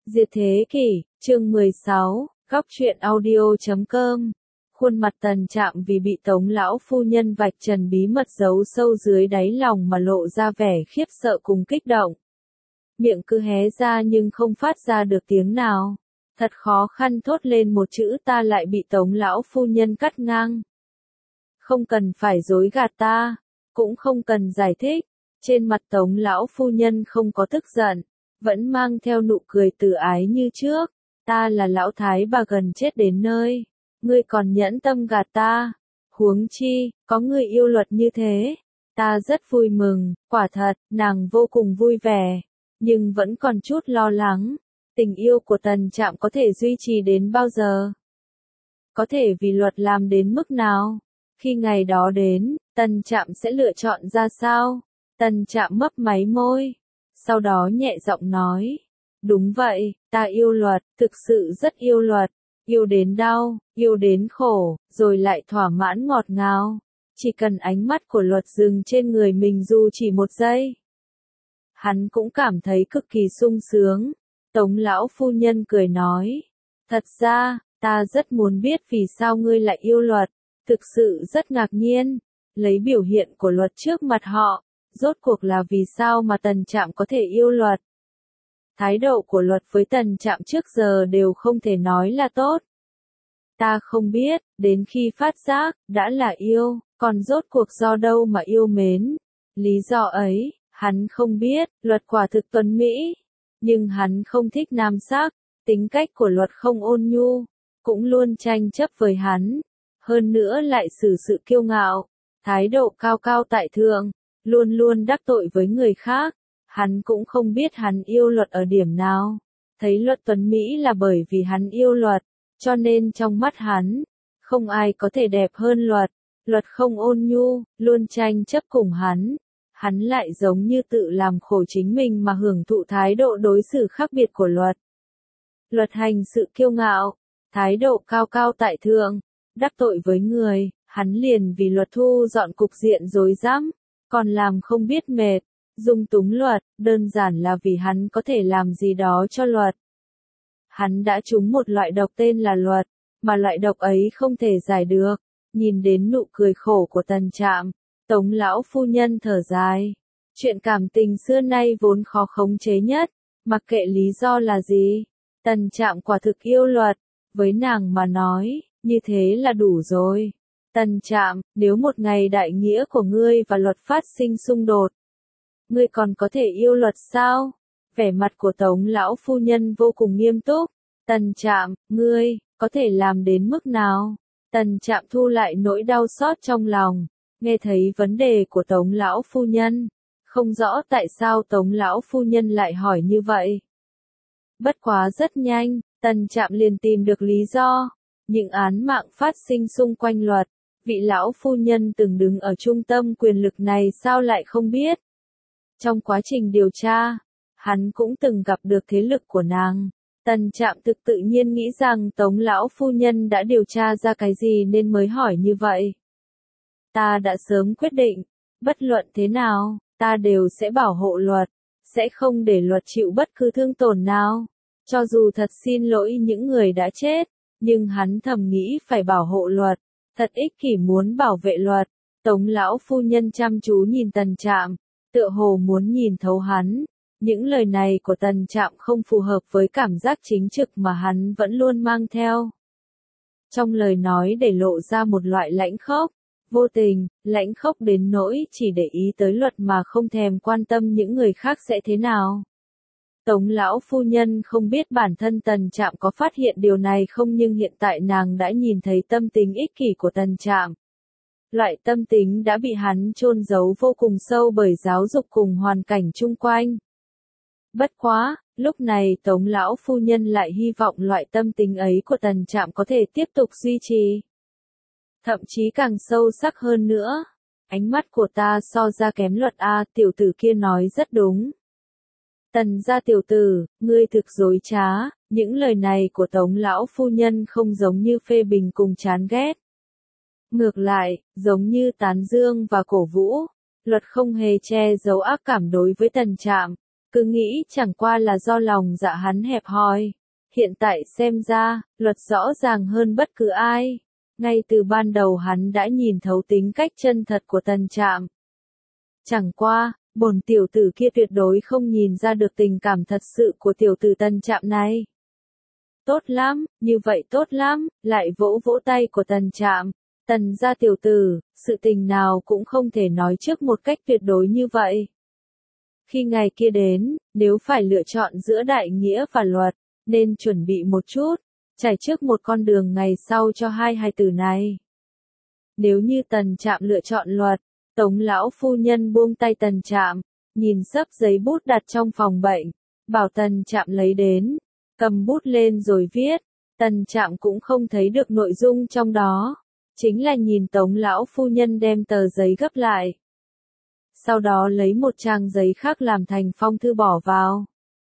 Diệt thế kỷ, chương 16, góc truyện audio.com. Khuôn mặt Tần Trạm vì bị Tống lão phu nhân vạch trần bí mật giấu sâu dưới đáy lòng mà lộ ra vẻ khiếp sợ cùng kích động. Miệng cứ hé ra nhưng không phát ra được tiếng nào. Thật khó khăn thốt lên một chữ ta lại bị Tống lão phu nhân cắt ngang. Không cần phải dối gạt ta, cũng không cần giải thích. Trên mặt Tống lão phu nhân không có tức giận, vẫn mang theo nụ cười từ ái như trước. Ta là lão thái bà gần chết đến nơi, ngươi còn nhẫn tâm gạt ta. Huống chi, có người yêu luật như thế. Ta rất vui mừng, quả thật, nàng vô cùng vui vẻ, nhưng vẫn còn chút lo lắng. Tình yêu của Tần Trạm có thể duy trì đến bao giờ? Có thể vì luật làm đến mức nào? Khi ngày đó đến, Tần Trạm sẽ lựa chọn ra sao? Tần Trạm mấp máy môi, sau đó nhẹ giọng nói. Đúng vậy, ta yêu luật, thực sự rất yêu luật. Yêu đến đau, yêu đến khổ, rồi lại thỏa mãn ngọt ngào. Chỉ cần ánh mắt của luật dừng trên người mình dù chỉ một giây, hắn cũng cảm thấy cực kỳ sung sướng. Tống lão phu nhân cười nói. Thật ra, ta rất muốn biết vì sao ngươi lại yêu luật. Thực sự rất ngạc nhiên. Lấy biểu hiện của luật trước mặt họ, rốt cuộc là vì sao mà Tần Trạm có thể yêu luật. Thái độ của luật với Tần Trạm trước giờ đều không thể nói là tốt. Ta không biết, đến khi phát giác, đã là yêu, còn rốt cuộc do đâu mà yêu mến. Lý do ấy, hắn không biết, luật quả thực tuấn mỹ. Nhưng hắn không thích nam sắc, tính cách của luật không ôn nhu, cũng luôn tranh chấp với hắn. Hơn nữa lại xử sự kiêu ngạo, thái độ cao cao tại thượng, luôn luôn đắc tội với người khác. Hắn cũng không biết hắn yêu luật ở điểm nào. Thấy luật tuấn mỹ là bởi vì hắn yêu luật, cho nên trong mắt hắn, không ai có thể đẹp hơn luật. Luật không ôn nhu, luôn tranh chấp cùng hắn. Hắn lại giống như tự làm khổ chính mình mà hưởng thụ thái độ đối xử khác biệt của luật. Luật hành sự kiêu ngạo, thái độ cao cao tại thượng, đắc tội với người, hắn liền vì luật thu dọn cục diện rối rắm, còn làm không biết mệt, dung túng luật, đơn giản là vì hắn có thể làm gì đó cho luật. Hắn đã trúng một loại độc tên là luật, mà loại độc ấy không thể giải được. Nhìn đến nụ cười khổ của Tần Trạm, Tống lão phu nhân thở dài. Chuyện cảm tình xưa nay vốn khó khống chế nhất, mặc kệ lý do là gì. Tần Trạm quả thực yêu luật, với nàng mà nói, như thế là đủ rồi. Tần Trạm, nếu một ngày đại nghĩa của ngươi và luật phát sinh xung đột, ngươi còn có thể yêu luật sao? Vẻ mặt của Tống lão phu nhân vô cùng nghiêm túc. Tần Trạm, ngươi, có thể làm đến mức nào? Tần Trạm thu lại nỗi đau xót trong lòng, nghe thấy vấn đề của Tống lão phu nhân. Không rõ tại sao Tống lão phu nhân lại hỏi như vậy. Bất quá rất nhanh, Tần Trạm liền tìm được lý do. Những án mạng phát sinh xung quanh luật, vị lão phu nhân từng đứng ở trung tâm quyền lực này sao lại không biết. Trong quá trình điều tra, hắn cũng từng gặp được thế lực của nàng. Tần Trạm thực tự nhiên nghĩ rằng Tống lão phu nhân đã điều tra ra cái gì nên mới hỏi như vậy. Ta đã sớm quyết định, bất luận thế nào, ta đều sẽ bảo hộ luật, sẽ không để luật chịu bất cứ thương tổn nào. Cho dù thật xin lỗi những người đã chết, nhưng hắn thầm nghĩ phải bảo hộ luật, thật ích kỷ muốn bảo vệ luật. Tống lão phu nhân chăm chú nhìn Tần Trạm, tựa hồ muốn nhìn thấu hắn. Những lời này của Tần Trạm không phù hợp với cảm giác chính trực mà hắn vẫn luôn mang theo. Trong lời nói để lộ ra một loại lãnh khốc, vô tình, lãnh khốc đến nỗi chỉ để ý tới luật mà không thèm quan tâm những người khác sẽ thế nào. Tống lão phu nhân không biết bản thân Tần Trạm có phát hiện điều này không, nhưng hiện tại nàng đã nhìn thấy tâm tính ích kỷ của Tần Trạm. Loại tâm tính đã bị hắn chôn giấu vô cùng sâu bởi giáo dục cùng hoàn cảnh chung quanh. Bất quá, lúc này Tống lão phu nhân lại hy vọng loại tâm tính ấy của Tần Trạm có thể tiếp tục duy trì. Thậm chí càng sâu sắc hơn nữa. Ánh mắt của ta so ra kém luật a, tiểu tử kia nói rất đúng. Tần gia tiểu tử, ngươi thực dối trá. Những lời này của Tống lão phu nhân không giống như phê bình cùng chán ghét. Ngược lại, giống như tán dương và cổ vũ. Luật không hề che giấu ác cảm đối với Tần Trạm. Cứ nghĩ chẳng qua là do lòng dạ hắn hẹp hòi. Hiện tại xem ra, luật rõ ràng hơn bất cứ ai. Ngay từ ban đầu hắn đã nhìn thấu tính cách chân thật của Tần Trạm. Chẳng qua, bổn tiểu tử kia tuyệt đối không nhìn ra được tình cảm thật sự của tiểu tử Tần Trạm này. Tốt lắm, như vậy tốt lắm, lại vỗ vỗ tay của Tần Trạm. Tần gia tiểu tử, sự tình nào cũng không thể nói trước một cách tuyệt đối như vậy. Khi ngày kia đến, nếu phải lựa chọn giữa đại nghĩa và luật, nên chuẩn bị một chút, trải trước một con đường ngày sau cho hai hài tử này. Nếu như Tần Trạm lựa chọn luật, Tống lão phu nhân buông tay Tần Trạm, nhìn xấp giấy bút đặt trong phòng bệnh, bảo Tần Trạm lấy đến, cầm bút lên rồi viết. Tần Trạm cũng không thấy được nội dung trong đó, chính là nhìn Tống lão phu nhân đem tờ giấy gấp lại. Sau đó lấy một trang giấy khác làm thành phong thư bỏ vào.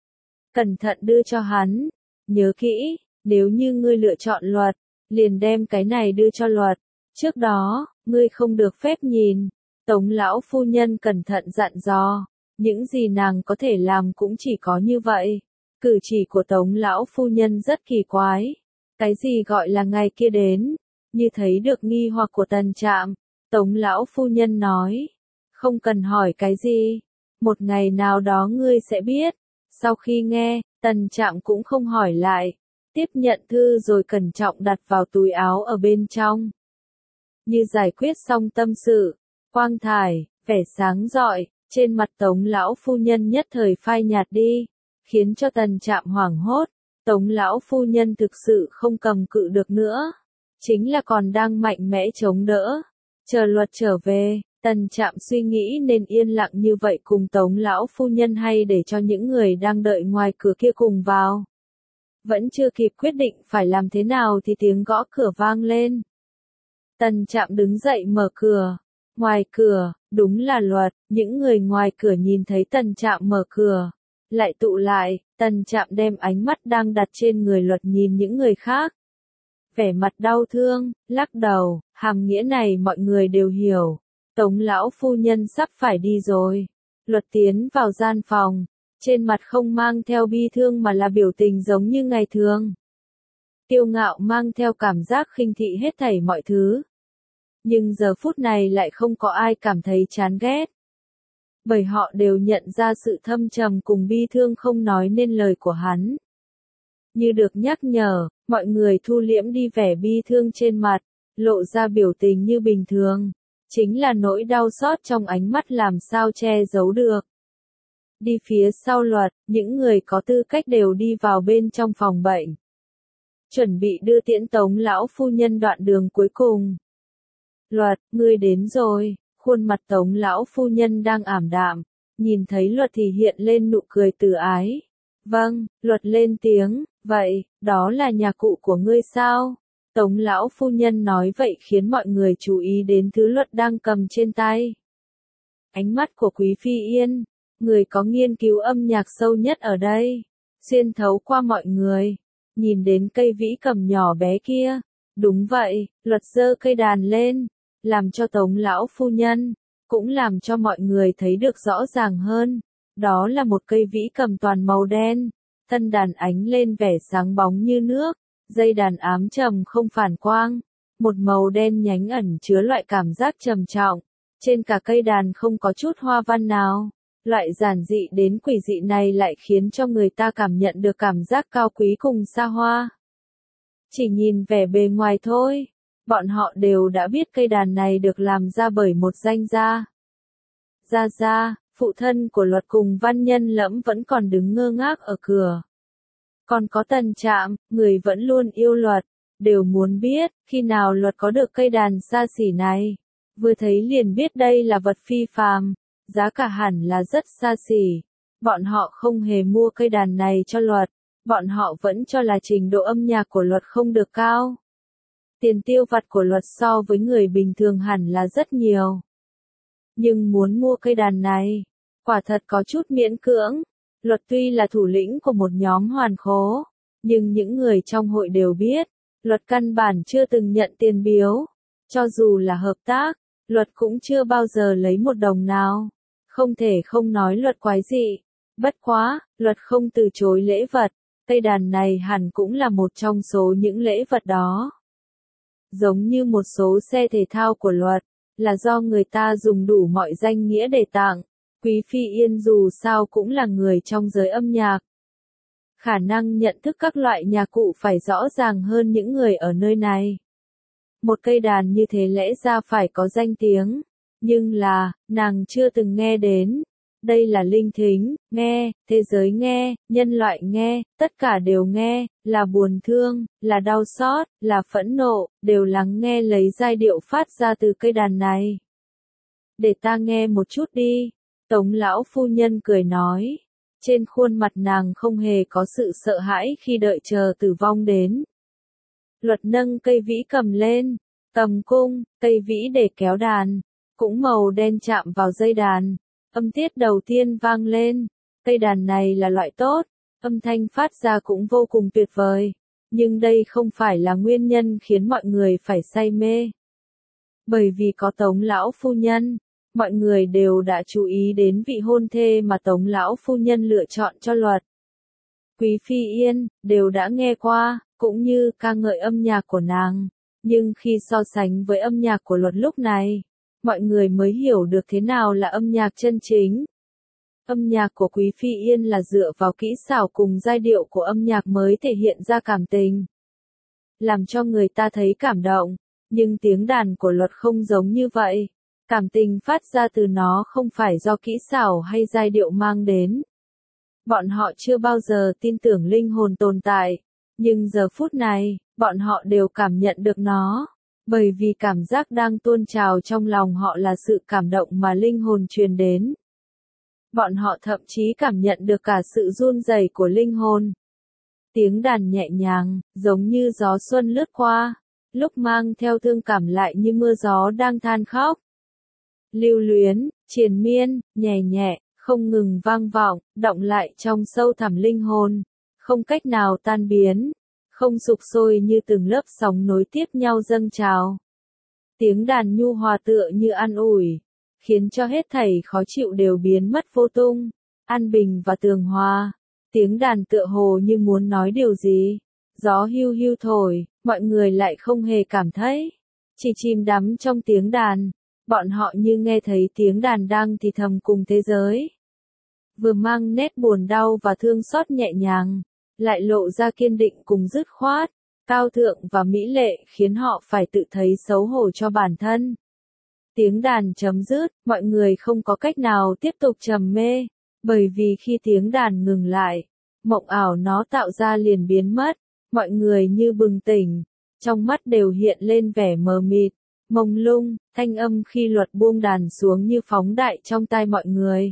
Cẩn thận đưa cho hắn, nhớ kỹ, nếu như ngươi lựa chọn luật, liền đem cái này đưa cho luật, trước đó, ngươi không được phép nhìn. Tống lão phu nhân cẩn thận dặn dò, những gì nàng có thể làm cũng chỉ có như vậy. Cử chỉ của Tống lão phu nhân rất kỳ quái. Cái gì gọi là ngày kia đến? Như thấy được nghi hoặc của Tần Trạm, Tống lão phu nhân nói, không cần hỏi cái gì, một ngày nào đó ngươi sẽ biết. Sau khi nghe, Tần Trạm cũng không hỏi lại, tiếp nhận thư rồi cẩn trọng đặt vào túi áo ở bên trong. Như giải quyết xong tâm sự, quang thải, vẻ sáng rọi, trên mặt Tống lão phu nhân nhất thời phai nhạt đi, khiến cho Tần Trạm hoảng hốt. Tống lão phu nhân thực sự không cầm cự được nữa, chính là còn đang mạnh mẽ chống đỡ. Chờ luật trở về, Tần Trạm suy nghĩ nên yên lặng như vậy cùng Tống lão phu nhân hay để cho những người đang đợi ngoài cửa kia cùng vào. Vẫn chưa kịp quyết định phải làm thế nào thì tiếng gõ cửa vang lên. Tần Trạm đứng dậy mở cửa. Ngoài cửa, đúng là luật, những người ngoài cửa nhìn thấy Tần Trạm mở cửa, lại tụ lại. Tần Trạm đem ánh mắt đang đặt trên người luật nhìn những người khác. Vẻ mặt đau thương, lắc đầu, hàm nghĩa này mọi người đều hiểu. Tống lão phu nhân sắp phải đi rồi. Luật tiến vào gian phòng, trên mặt không mang theo bi thương mà là biểu tình giống như ngày thường. Kiêu ngạo mang theo cảm giác khinh thị hết thảy mọi thứ. Nhưng giờ phút này lại không có ai cảm thấy chán ghét. Bởi họ đều nhận ra sự thâm trầm cùng bi thương không nói nên lời của hắn. Như được nhắc nhở, mọi người thu liễm đi vẻ bi thương trên mặt, lộ ra biểu tình như bình thường. Chính là nỗi đau xót trong ánh mắt làm sao che giấu được. Đi phía sau luật, những người có tư cách đều đi vào bên trong phòng bệnh. Chuẩn bị đưa tiễn Tống lão phu nhân đoạn đường cuối cùng. Luật, ngươi đến rồi, khuôn mặt Tống lão phu nhân đang ảm đạm, nhìn thấy luật thì hiện lên nụ cười từ ái. Vâng, luật lên tiếng, vậy, đó là nhà cụ của ngươi sao? Tống lão phu nhân nói vậy khiến mọi người chú ý đến thứ luật đang cầm trên tay. Ánh mắt của Quý Phi Yên, người có nghiên cứu âm nhạc sâu nhất ở đây, xuyên thấu qua mọi người, nhìn đến cây vĩ cầm nhỏ bé kia. Đúng vậy, luật giơ cây đàn lên, làm cho Tống lão phu nhân, cũng làm cho mọi người thấy được rõ ràng hơn. Đó là một cây vĩ cầm toàn màu đen, thân đàn ánh lên vẻ sáng bóng như nước, dây đàn ám trầm không phản quang, một màu đen nhánh ẩn chứa loại cảm giác trầm trọng. Trên cả cây đàn không có chút hoa văn nào. Loại giản dị đến quỷ dị này lại khiến cho người ta cảm nhận được cảm giác cao quý cùng xa hoa. Chỉ nhìn vẻ bề ngoài thôi, bọn họ đều đã biết cây đàn này được làm ra bởi một danh gia. Gia Gia, phụ thân của luật cùng Văn Nhân Lẫm vẫn còn đứng ngơ ngác ở cửa. Còn có Tần Trạm, người vẫn luôn yêu luật, đều muốn biết, khi nào luật có được cây đàn xa xỉ này. Vừa thấy liền biết đây là vật phi phàm, giá cả hẳn là rất xa xỉ. Bọn họ không hề mua cây đàn này cho luật, bọn họ vẫn cho là trình độ âm nhạc của luật không được cao. Tiền tiêu vặt của luật so với người bình thường hẳn là rất nhiều. Nhưng muốn mua cây đàn này, quả thật có chút miễn cưỡng. Luật tuy là thủ lĩnh của một nhóm hoàn khố, nhưng những người trong hội đều biết, luật căn bản chưa từng nhận tiền biếu. Cho dù là hợp tác, luật cũng chưa bao giờ lấy một đồng nào. Không thể không nói luật quái dị. Bất quá, luật không từ chối lễ vật, cây đàn này hẳn cũng là một trong số những lễ vật đó. Giống như một số xe thể thao của luật, là do người ta dùng đủ mọi danh nghĩa để tặng. Quý Phi Yên dù sao cũng là người trong giới âm nhạc. Khả năng nhận thức các loại nhạc cụ phải rõ ràng hơn những người ở nơi này. Một cây đàn như thế lẽ ra phải có danh tiếng, nhưng là, nàng chưa từng nghe đến. Đây là linh thính, nghe, thế giới nghe, nhân loại nghe, tất cả đều nghe, là buồn thương, là đau xót, là phẫn nộ, đều lắng nghe lấy giai điệu phát ra từ cây đàn này. Để ta nghe một chút đi, Tống lão phu nhân cười nói. Trên khuôn mặt nàng không hề có sự sợ hãi khi đợi chờ tử vong đến. Luật nâng cây vĩ cầm lên, cầm cung, cây vĩ để kéo đàn, cũng màu đen chạm vào dây đàn. Âm tiết đầu tiên vang lên, cây đàn này là loại tốt, âm thanh phát ra cũng vô cùng tuyệt vời, nhưng đây không phải là nguyên nhân khiến mọi người phải say mê. Bởi vì có Tống lão phu nhân, mọi người đều đã chú ý đến vị hôn thê mà Tống lão phu nhân lựa chọn cho luật. Quý Phi Yên, đều đã nghe qua, cũng như ca ngợi âm nhạc của nàng, nhưng khi so sánh với âm nhạc của luật lúc này, mọi người mới hiểu được thế nào là âm nhạc chân chính. Âm nhạc của Quý Phi Yên là dựa vào kỹ xảo cùng giai điệu của âm nhạc mới thể hiện ra cảm tình, làm cho người ta thấy cảm động, nhưng tiếng đàn của luật không giống như vậy. Cảm tình phát ra từ nó không phải do kỹ xảo hay giai điệu mang đến. Bọn họ chưa bao giờ tin tưởng linh hồn tồn tại, nhưng giờ phút này, bọn họ đều cảm nhận được nó. Bởi vì cảm giác đang tuôn trào trong lòng họ là sự cảm động mà linh hồn truyền đến. Bọn họ thậm chí cảm nhận được cả sự run rẩy của linh hồn. Tiếng đàn nhẹ nhàng, giống như gió xuân lướt qua, lúc mang theo thương cảm lại như mưa gió đang than khóc. Lưu luyến, triền miên, nhẹ nhẹ, không ngừng vang vọng, đọng lại trong sâu thẳm linh hồn, không cách nào tan biến, không sục sôi như từng lớp sóng nối tiếp nhau dâng trào. Tiếng đàn nhu hòa tựa như an ủi, khiến cho hết thảy khó chịu đều biến mất vô tung, an bình và tường hòa. Tiếng đàn tựa hồ như muốn nói điều gì. Gió hiu hiu thổi, mọi người lại không hề cảm thấy. Chỉ chìm đắm trong tiếng đàn. Bọn họ như nghe thấy tiếng đàn đang thì thầm cùng thế giới. Vừa mang nét buồn đau và thương xót nhẹ nhàng, lại lộ ra kiên định cùng dứt khoát, cao thượng và mỹ lệ khiến họ phải tự thấy xấu hổ cho bản thân. Tiếng đàn chấm dứt, mọi người không có cách nào tiếp tục trầm mê, bởi vì khi tiếng đàn ngừng lại, mộng ảo nó tạo ra liền biến mất, mọi người như bừng tỉnh, trong mắt đều hiện lên vẻ mờ mịt, mông lung, thanh âm khi luật buông đàn xuống như phóng đại trong tai mọi người.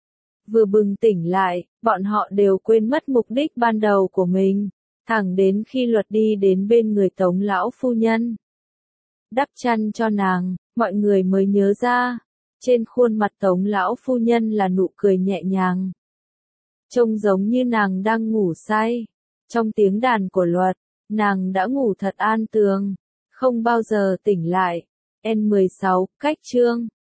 Vừa bừng tỉnh lại, bọn họ đều quên mất mục đích ban đầu của mình, thẳng đến khi luật đi đến bên người Tống lão phu nhân. Đắp chăn cho nàng, mọi người mới nhớ ra, trên khuôn mặt Tống lão phu nhân là nụ cười nhẹ nhàng. Trông giống như nàng đang ngủ say. Trong tiếng đàn của luật, nàng đã ngủ thật an tường, không bao giờ tỉnh lại. N16, cách chương